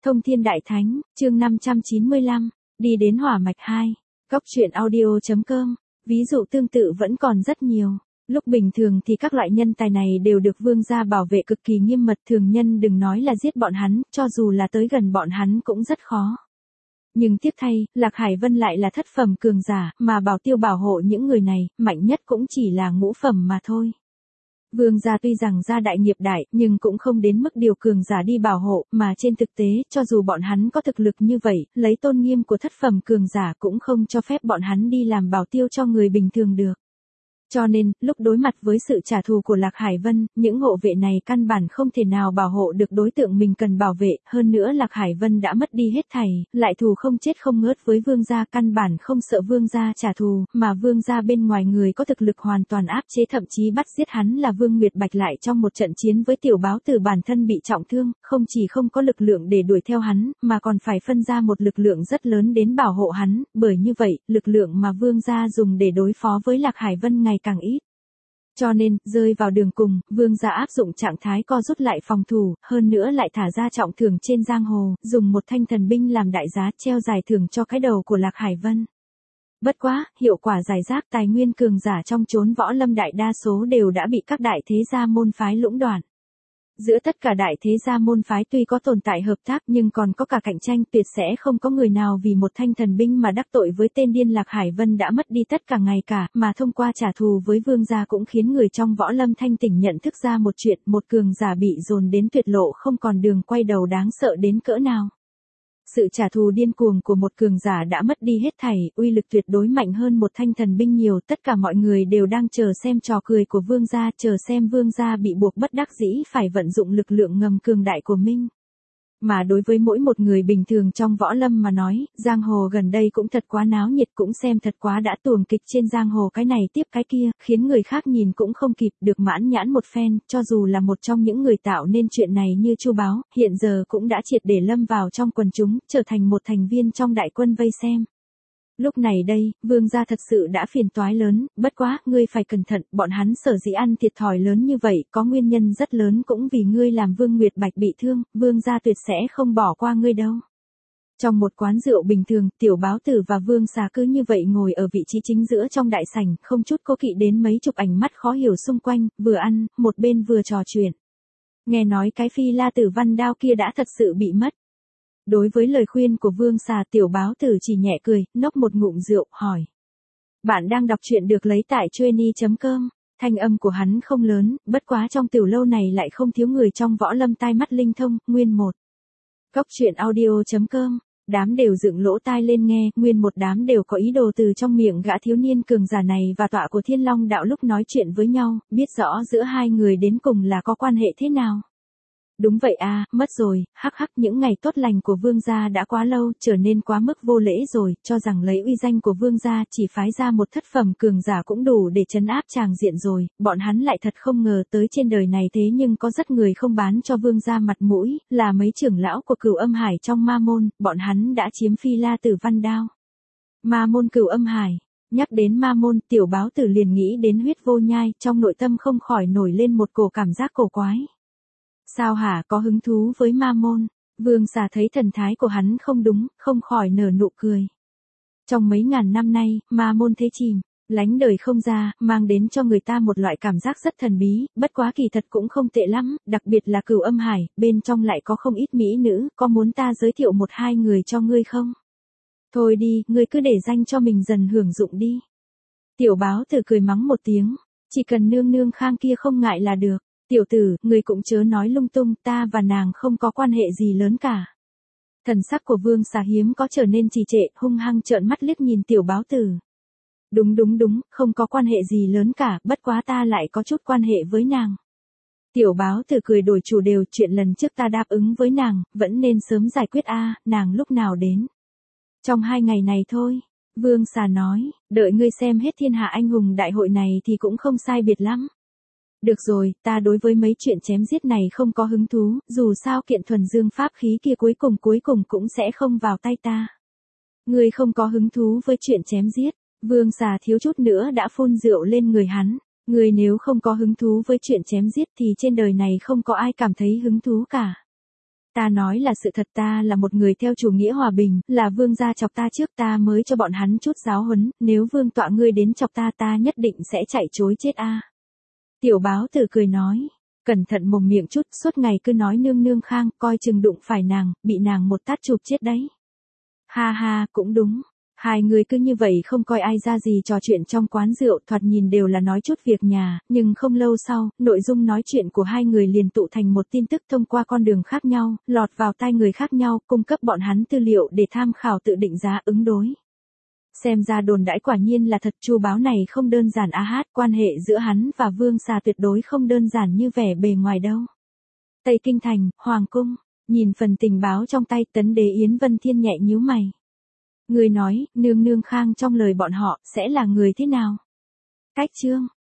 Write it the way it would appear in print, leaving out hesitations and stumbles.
Thông Thiên Đại Thánh, chương 595, đi đến hỏa mạch 2. Góc truyện audio.com. Ví dụ tương tự vẫn còn rất nhiều. Lúc bình thường thì các loại nhân tài này đều được vương gia bảo vệ cực kỳ nghiêm mật, thường nhân đừng nói là giết bọn hắn, cho dù là tới gần bọn hắn cũng rất khó. Nhưng tiếc thay, Lạc Hải Vân lại là thất phẩm cường giả, mà bảo tiêu bảo hộ những người này, mạnh nhất cũng chỉ là ngũ phẩm mà thôi. Vương gia tuy rằng gia đại nghiệp đại, nhưng cũng không đến mức điều cường giả đi bảo hộ, mà trên thực tế, cho dù bọn hắn có thực lực như vậy, lấy tôn nghiêm của thất phẩm cường giả cũng không cho phép bọn hắn đi làm bảo tiêu cho người bình thường được. Cho nên, lúc đối mặt với sự trả thù của Lạc Hải Vân, những hộ vệ này căn bản không thể nào bảo hộ được đối tượng mình cần bảo vệ, hơn nữa Lạc Hải Vân đã mất đi hết thảy, lại thù không chết không ngớt với vương gia, căn bản không sợ vương gia trả thù, mà vương gia bên ngoài người có thực lực hoàn toàn áp chế, thậm chí bắt giết hắn là Vương Nguyệt Bạch lại trong một trận chiến với tiểu báo tử bản thân bị trọng thương, không chỉ không có lực lượng để đuổi theo hắn, mà còn phải phân ra một lực lượng rất lớn đến bảo hộ hắn, bởi như vậy, lực lượng mà vương gia dùng để đối phó với Lạc Hải Vân ngày càng ít. Cho nên, rơi vào đường cùng, vương gia áp dụng trạng thái co rút lại phòng thủ, hơn nữa lại thả ra trọng thưởng trên giang hồ, dùng một thanh thần binh làm đại giá treo giải thưởng cho cái đầu của Lạc Hải Vân. Bất quá, hiệu quả giải rác tài nguyên cường giả trong chốn võ lâm đại đa số đều đã bị các đại thế gia môn phái lũng đoạn. Giữa tất cả đại thế gia môn phái tuy có tồn tại hợp tác nhưng còn có cả cạnh tranh, tuyệt sẽ không có người nào vì một thanh thần binh mà đắc tội với tên điên Lạc Hải Vân đã mất đi tất cả ngày cả, mà thông qua trả thù với vương gia cũng khiến người trong võ lâm thanh tỉnh nhận thức ra một chuyện, một cường giả bị dồn đến tuyệt lộ không còn đường quay đầu đáng sợ đến cỡ nào. Sự trả thù điên cuồng của một cường giả đã mất đi hết thảy, uy lực tuyệt đối mạnh hơn một thanh thần binh nhiều, tất cả mọi người đều đang chờ xem trò cười của vương gia, chờ xem vương gia bị buộc bất đắc dĩ phải vận dụng lực lượng ngầm cường đại của mình. Mà đối với mỗi một người bình thường trong võ lâm mà nói, giang hồ gần đây cũng thật quá náo nhiệt, cũng xem thật quá đã, tuồng kịch trên giang hồ cái này tiếp cái kia, khiến người khác nhìn cũng không kịp được mãn nhãn một phen, cho dù là một trong những người tạo nên chuyện này như Chu Báo, hiện giờ cũng đã triệt để lâm vào trong quần chúng, trở thành một thành viên trong đại quân vây xem. Lúc này đây, vương gia thật sự đã phiền toái lớn, bất quá, ngươi phải cẩn thận, bọn hắn sở dĩ ăn thiệt thòi lớn như vậy, có nguyên nhân rất lớn cũng vì ngươi làm Vương Nguyệt Bạch bị thương, vương gia tuyệt sẽ không bỏ qua ngươi đâu. Trong một quán rượu bình thường, tiểu báo tử và vương xà cứ như vậy ngồi ở vị trí chính giữa trong đại sảnh, không chút cố kỵ đến mấy chục ánh mắt khó hiểu xung quanh, vừa ăn, một bên vừa trò chuyện. Nghe nói cái phi la tử văn đao kia đã thật sự bị mất. Đối với lời khuyên của vương xà, tiểu báo tử chỉ nhẹ cười, nốc một ngụm rượu, hỏi. Bạn đang đọc truyện được lấy tại Chueny.com, thanh âm của hắn không lớn, bất quá trong tiểu lâu này lại không thiếu người trong võ lâm tai mắt linh thông, nguyên một. Góc truyện audio.com, đám đều dựng lỗ tai lên nghe, nguyên một đám đều có ý đồ từ trong miệng gã thiếu niên cường giả này và tọa của Thiên Long đạo lúc nói chuyện với nhau, biết rõ giữa hai người đến cùng là có quan hệ thế nào. Đúng vậy à, mất rồi, hắc hắc, những ngày tốt lành của vương gia đã quá lâu, trở nên quá mức vô lễ rồi, cho rằng lấy uy danh của vương gia chỉ phái ra một thất phẩm cường giả cũng đủ để trấn áp tràng diện rồi, bọn hắn lại thật không ngờ tới trên đời này thế nhưng có rất người không bán cho vương gia mặt mũi, là mấy trưởng lão của Cửu Âm Hải trong ma môn, bọn hắn đã chiếm phi la tử văn đao. Ma môn Cửu Âm Hải, nhắc đến ma môn, tiểu báo tử liền nghĩ đến Huyết Vô Nhai, trong nội tâm không khỏi nổi lên một cổ cảm giác cổ quái. Sao hả, có hứng thú với ma môn? Vương xà thấy thần thái của hắn không đúng, không khỏi nở nụ cười. Trong mấy ngàn năm nay, ma môn thế chìm, lánh đời không ra, mang đến cho người ta một loại cảm giác rất thần bí, bất quá kỳ thật cũng không tệ lắm, đặc biệt là Cửu Âm Hải, bên trong lại có không ít mỹ nữ, có muốn ta giới thiệu một hai người cho ngươi không? Thôi đi, ngươi cứ để danh cho mình dần hưởng dụng đi. Tiểu báo tử cười mắng một tiếng, chỉ cần nương nương khang kia không ngại là được. Tiểu tử, người cũng chớ nói lung tung, ta và nàng không có quan hệ gì lớn cả. Thần sắc của vương xà hiếm có trở nên trì trệ, hung hăng trợn mắt liếc nhìn tiểu báo tử. Đúng, không có quan hệ gì lớn cả, bất quá ta lại có chút quan hệ với nàng. Tiểu báo tử cười đổi chủ đều, chuyện lần trước ta đáp ứng với nàng, vẫn nên sớm giải quyết a, nàng lúc nào đến. Trong 2 ngày này thôi, vương xà nói, đợi ngươi xem hết thiên hạ anh hùng đại hội này thì cũng không sai biệt lắm. Được rồi, ta đối với mấy chuyện chém giết này không có hứng thú, dù sao kiện thuần dương pháp khí kia cuối cùng cũng sẽ không vào tay ta. Ngươi không có hứng thú với chuyện chém giết, vương xà thiếu chút nữa đã phun rượu lên người hắn. Ngươi nếu không có hứng thú với chuyện chém giết thì trên đời này không có ai cảm thấy hứng thú cả. Ta nói là sự thật, ta là một người theo chủ nghĩa hòa bình, là vương gia chọc ta trước ta mới cho bọn hắn chút giáo huấn, nếu vương tọa ngươi đến chọc ta ta nhất định sẽ chạy chối chết a. Tiểu báo tử cười nói, cẩn thận mồm miệng chút, suốt ngày cứ nói nương nương khang, coi chừng đụng phải nàng, bị nàng một tát chụp chết đấy. Ha ha, cũng đúng. Hai người cứ như vậy không coi ai ra gì trò chuyện trong quán rượu, thoạt nhìn đều là nói chút việc nhà, nhưng không lâu sau, nội dung nói chuyện của hai người liền tụ thành một tin tức thông qua con đường khác nhau, lọt vào tai người khác nhau, cung cấp bọn hắn tư liệu để tham khảo tự định giá ứng đối. Xem ra đồn đãi quả nhiên là thật, Chu báo này không đơn giản a hát, quan hệ giữa hắn và Vương Xà tuyệt đối không đơn giản như vẻ bề ngoài đâu. Tây Kinh Thành, Hoàng Cung, nhìn phần tình báo trong tay, Tấn Đế Yến Vân Thiên nhẹ nhíu mày. Người nói, nương nương khang trong lời bọn họ, sẽ là người thế nào? Cách chương